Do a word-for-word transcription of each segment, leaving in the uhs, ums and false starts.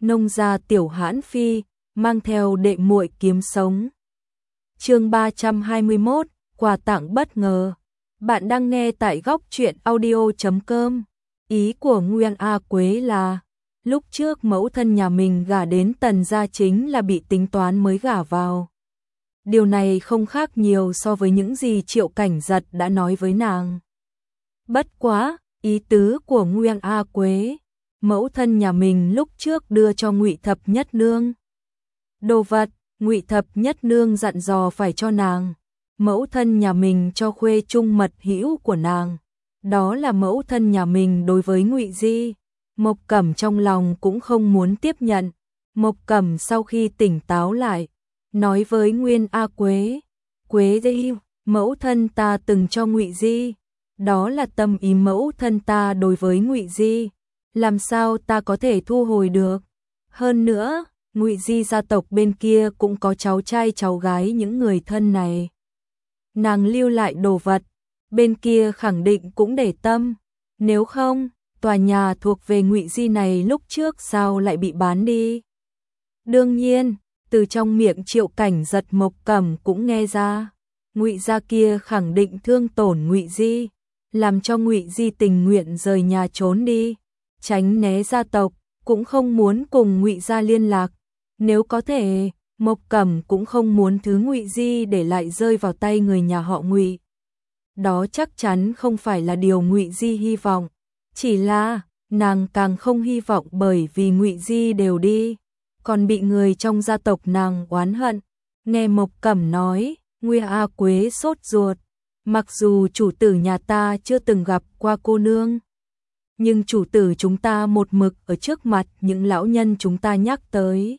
nông gia tiểu hãn phi, mang theo đệ muội kiếm sống. Chương ba trăm hai mươi mốt, quà tặng bất ngờ. Bạn đang nghe tại góc truyện audio chấm com. Ý của Nguyên A Quế là, lúc trước mẫu thân nhà mình gả đến Tần gia chính là bị tính toán mới gả vào. Điều này không khác nhiều so với những gì Triệu Cảnh Giật đã nói với nàng. Bất quá, ý tứ của Nguyên A Quế, mẫu thân nhà mình lúc trước đưa cho Ngụy Thập Nhất Nương đồ vật, Ngụy Thập Nhất Nương dặn dò phải cho nàng. Mẫu thân nhà mình cho khuê trung mật hữu của nàng, đó là mẫu thân nhà mình đối với Ngụy Di. Mộc Cẩm trong lòng cũng không muốn tiếp nhận. Mộc Cẩm sau khi tỉnh táo lại, nói với Nguyên A Quế, Quế Di, mẫu thân ta từng cho Ngụy Di, đó là tâm ý mẫu thân ta đối với Ngụy Di, làm sao ta có thể thu hồi được? Hơn nữa, Ngụy Di gia tộc bên kia cũng có cháu trai cháu gái những người thân này. Nàng lưu lại đồ vật, bên kia khẳng định cũng để tâm, nếu không, tòa nhà thuộc về Ngụy Di này lúc trước sao lại bị bán đi? Đương nhiên, từ trong miệng Triệu Cảnh Giật Mộc Cẩm cũng nghe ra, Ngụy gia kia khẳng định thương tổn Ngụy Di, làm cho Ngụy Di tình nguyện rời nhà trốn đi, tránh né gia tộc, cũng không muốn cùng Ngụy gia liên lạc. Nếu có thể, Mộc Cẩm cũng không muốn thứ Ngụy Di để lại rơi vào tay người nhà họ Ngụy. Đó chắc chắn không phải là điều Ngụy Di hy vọng, chỉ là nàng càng không hy vọng bởi vì Ngụy Di đều đi, còn bị người trong gia tộc nàng oán hận. Nghe Mộc Cẩm nói, Nguyên A Quế sốt ruột, mặc dù chủ tử nhà ta chưa từng gặp qua cô nương, nhưng chủ tử chúng ta một mực ở trước mặt những lão nhân chúng ta nhắc tới.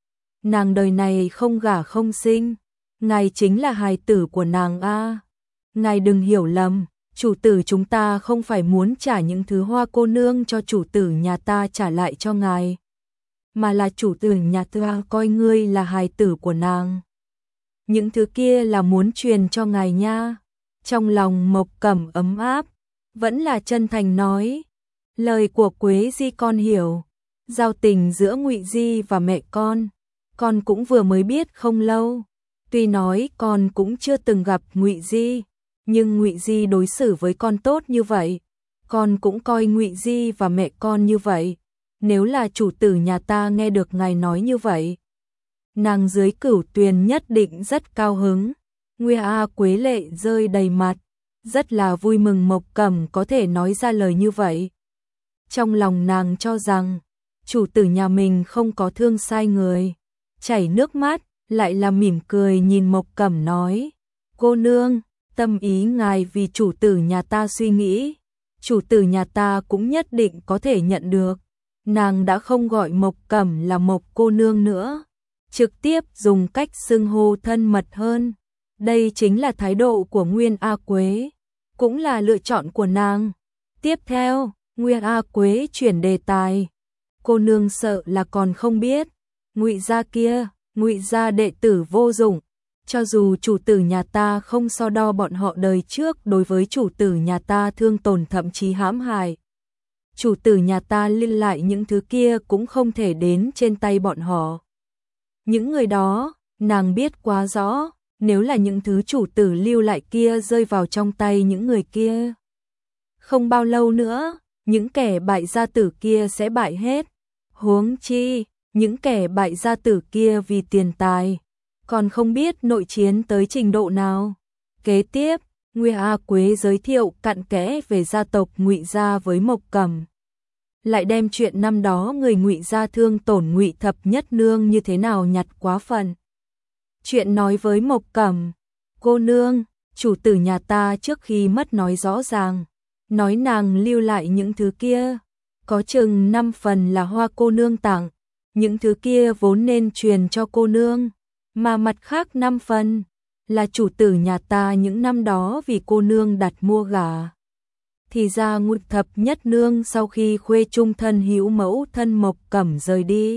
Nàng đời này không gả không sinh, ngài chính là hài tử của nàng a. Ngài đừng hiểu lầm, chủ tử chúng ta không phải muốn trả những thứ Hoa cô nương cho chủ tử nhà ta trả lại cho ngài, mà là chủ tử nhà ta coi ngươi là hài tử của nàng. Những thứ kia là muốn truyền cho ngài nha. Trong lòng Mộc Cẩm ấm áp, vẫn là chân thành nói, lời của Quế Di con hiểu, giao tình giữa Ngụy Di và mẹ con, con cũng vừa mới biết không lâu. Tuy nói con cũng chưa từng gặp Ngụy Di, nhưng Ngụy Di đối xử với con tốt như vậy, con cũng coi Ngụy Di và mẹ con như vậy. Nếu là chủ tử nhà ta nghe được ngài nói như vậy, nàng dưới Cửu Tuyền nhất định rất cao hứng. Nguyên A Quế lệ rơi đầy mặt, rất là vui mừng Mộc Cẩm có thể nói ra lời như vậy. Trong lòng nàng cho rằng, chủ tử nhà mình không có thương sai người, chảy nước mắt, lại là mỉm cười nhìn Mộc Cẩm nói, cô nương, tâm ý ngài vì chủ tử nhà ta suy nghĩ, chủ tử nhà ta cũng nhất định có thể nhận được. Nàng đã không gọi Mộc Cẩm là Mộc cô nương nữa, trực tiếp dùng cách xưng hô thân mật hơn. Đây chính là thái độ của Nguyên A Quế, cũng là lựa chọn của nàng. Tiếp theo, Nguyên A Quế chuyển đề tài, cô nương sợ là còn không biết, Ngụy gia kia, Ngụy gia đệ tử vô dụng, cho dù chủ tử nhà ta không so đo bọn họ đời trước đối với chủ tử nhà ta thương tổn thậm chí hãm hại, chủ tử nhà ta liên lại những thứ kia cũng không thể đến trên tay bọn họ. Những người đó, nàng biết quá rõ, nếu là những thứ chủ tử lưu lại kia rơi vào trong tay những người kia, không bao lâu nữa, những kẻ bại gia tử kia sẽ bại hết. Huống chi, những kẻ bại gia tử kia vì tiền tài, còn không biết nội chiến tới trình độ nào. Kế tiếp, Nguyên A Quế giới thiệu cặn kẽ về gia tộc Ngụy gia với Mộc Cẩm, lại đem chuyện năm đó người Ngụy gia thương tổn Ngụy Thập Nhất Nương như thế nào nhặt quá phần. Chuyện nói với Mộc Cẩm, cô nương, chủ tử nhà ta trước khi mất nói rõ ràng, nói nàng lưu lại những thứ kia, có chừng năm phần là Hoa cô nương tặng, những thứ kia vốn nên truyền cho cô nương, mà mặt khác năm phần là chủ tử nhà ta những năm đó vì cô nương đặt mua gả. Thì ra Ngụy Thập Nhất Nương sau khi khuê trung thân hữu mẫu thân Mộc Cẩm rời đi,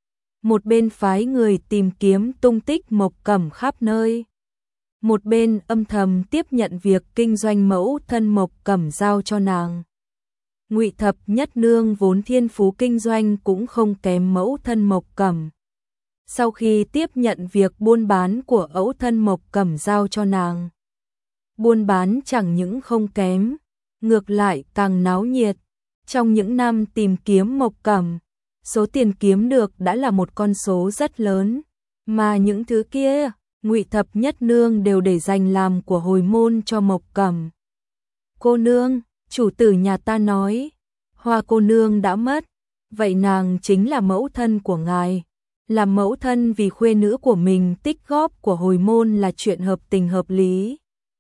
một bên phái người tìm kiếm tung tích Mộc Cẩm khắp nơi, một bên âm thầm tiếp nhận việc kinh doanh mẫu thân Mộc Cẩm giao cho nàng. Ngụy Thập Nhất Nương vốn thiên phú kinh doanh cũng không kém mẫu thân Mộc Cẩm. Sau khi tiếp nhận việc buôn bán của ấu thân Mộc Cẩm giao cho nàng, buôn bán chẳng những không kém, ngược lại càng náo nhiệt. Trong những năm tìm kiếm Mộc Cẩm, số tiền kiếm được đã là một con số rất lớn, mà những thứ kia, Ngụy Thập Nhất Nương đều để dành làm của hồi môn cho Mộc Cẩm. Cô nương, chủ tử nhà ta nói, Hoa cô nương đã mất, vậy nàng chính là mẫu thân của ngài. Làm mẫu thân vì khuê nữ của mình tích góp của hồi môn là chuyện hợp tình hợp lý.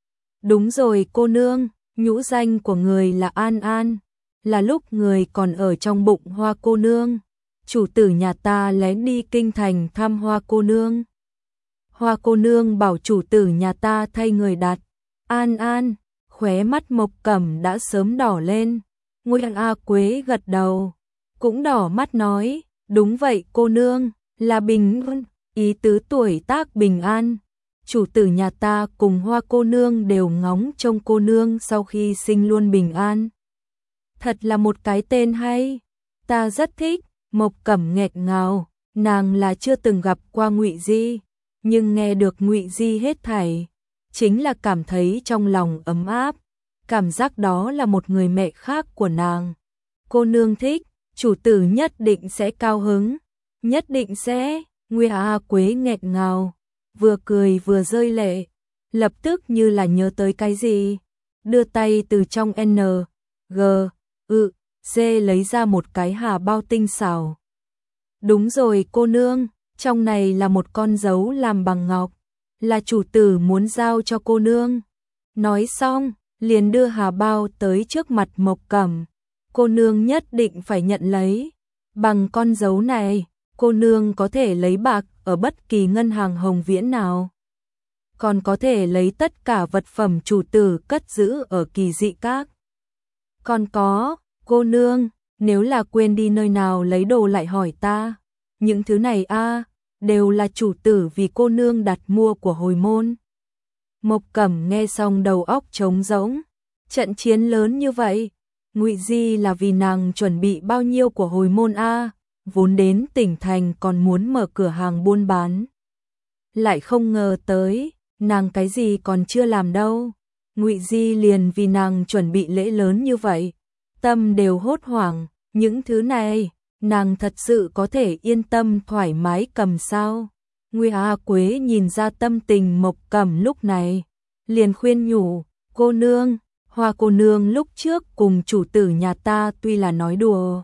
Đúng rồi cô nương, nhũ danh của người là An An, là lúc người còn ở trong bụng Hoa cô nương, chủ tử nhà ta lén đi kinh thành thăm Hoa cô nương. Hoa cô nương bảo chủ tử nhà ta thay người đặt. An An, khóe mắt Mộc Cẩm đã sớm đỏ lên. Nguyên A Quế gật đầu, cũng đỏ mắt nói, đúng vậy cô nương, là bình an, ý tứ tuổi tác bình an. Chủ tử nhà ta cùng Hoa cô nương đều ngóng trông cô nương sau khi sinh luôn bình an. Thật là một cái tên hay, ta rất thích. Mộc Cẩm nghẹt ngào, nàng là chưa từng gặp qua Ngụy Di, nhưng nghe được Ngụy Di hết thảy, chính là cảm thấy trong lòng ấm áp, cảm giác đó là một người mẹ khác của nàng. Cô nương thích, chủ tử nhất định sẽ cao hứng, nhất định sẽ. Nguyên A Quế nghẹt ngào, vừa cười vừa rơi lệ, lập tức như là nhớ tới cái gì, đưa tay từ trong N, G, ự, C lấy ra một cái hà bao tinh xảo. Đúng rồi cô nương, trong này là một con dấu làm bằng ngọc, là chủ tử muốn giao cho cô nương. Nói xong, liền đưa hà bao tới trước mặt Mộc Cẩm. Cô nương nhất định phải nhận lấy. Bằng con dấu này, cô nương có thể lấy bạc ở bất kỳ ngân hàng Hồng Viễn nào. Còn có thể lấy tất cả vật phẩm chủ tử cất giữ ở Kỳ Dị Các. Còn có, cô nương, nếu là quên đi nơi nào lấy đồ lại hỏi ta. Những thứ này a đều là chủ tử vì cô nương đặt mua của hồi môn. Mộc Cẩm nghe xong đầu óc trống rỗng. Trận chiến lớn như vậy, Ngụy Di là vì nàng chuẩn bị bao nhiêu của hồi môn a, vốn đến tỉnh thành còn muốn mở cửa hàng buôn bán. Lại không ngờ tới, nàng cái gì còn chưa làm đâu. Ngụy Di liền vì nàng chuẩn bị lễ lớn như vậy, tâm đều hốt hoảng, những thứ này, nàng thật sự có thể yên tâm thoải mái cầm sao? Nguyên A Quế nhìn ra tâm tình Mộc Cẩm lúc này, liền khuyên nhủ, cô nương, Hoa cô nương lúc trước cùng chủ tử nhà ta tuy là nói đùa,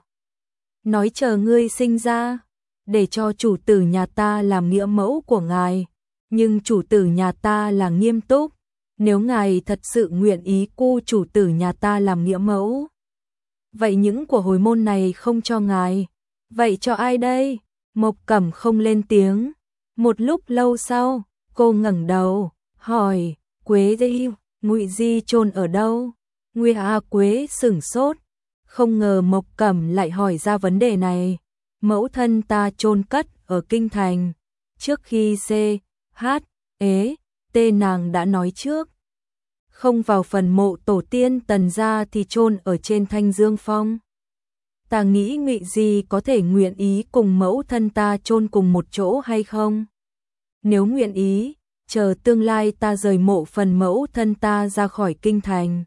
nói chờ ngươi sinh ra, để cho chủ tử nhà ta làm nghĩa mẫu của ngài, nhưng chủ tử nhà ta là nghiêm túc, nếu ngài thật sự nguyện ý cu chủ tử nhà ta làm nghĩa mẫu, vậy những của hồi môn này không cho ngài, vậy cho ai đây? Mộc Cẩm không lên tiếng. Một lúc lâu sau, cô ngẩng đầu, hỏi, Quế Di, Ngụy Di chôn ở đâu? Nguyên A Quế sửng sốt, không ngờ Mộc Cẩm lại hỏi ra vấn đề này. Mẫu thân ta chôn cất ở kinh thành, trước khi C, H, ế, T nàng đã nói trước. Không vào phần mộ tổ tiên Tần gia thì chôn ở trên Thanh Dương Phong. Ta nghĩ Ngụy Di có thể nguyện ý cùng mẫu thân ta chôn cùng một chỗ hay không? Nếu nguyện ý, chờ tương lai ta rời mộ phần mẫu thân ta ra khỏi kinh thành,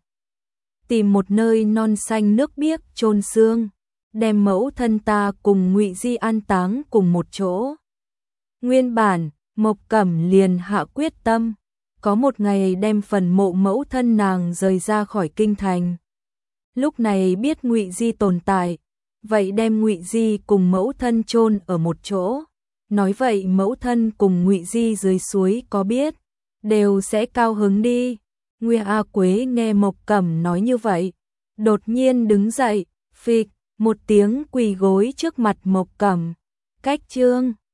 tìm một nơi non xanh nước biếc chôn xương, đem mẫu thân ta cùng Ngụy Di an táng cùng một chỗ. Nguyên bản, Mộc Cẩm liền hạ quyết tâm, có một ngày đem phần mộ mẫu thân nàng rời ra khỏi kinh thành. Lúc này biết Ngụy Di tồn tại, vậy đem Ngụy Di cùng mẫu thân chôn ở một chỗ. Nói vậy mẫu thân cùng Ngụy Di dưới suối có biết, đều sẽ cao hứng đi. Nguyên A Quế nghe Mộc Cẩm nói như vậy, đột nhiên đứng dậy, phịch, một tiếng quỳ gối trước mặt Mộc Cẩm. Cách chương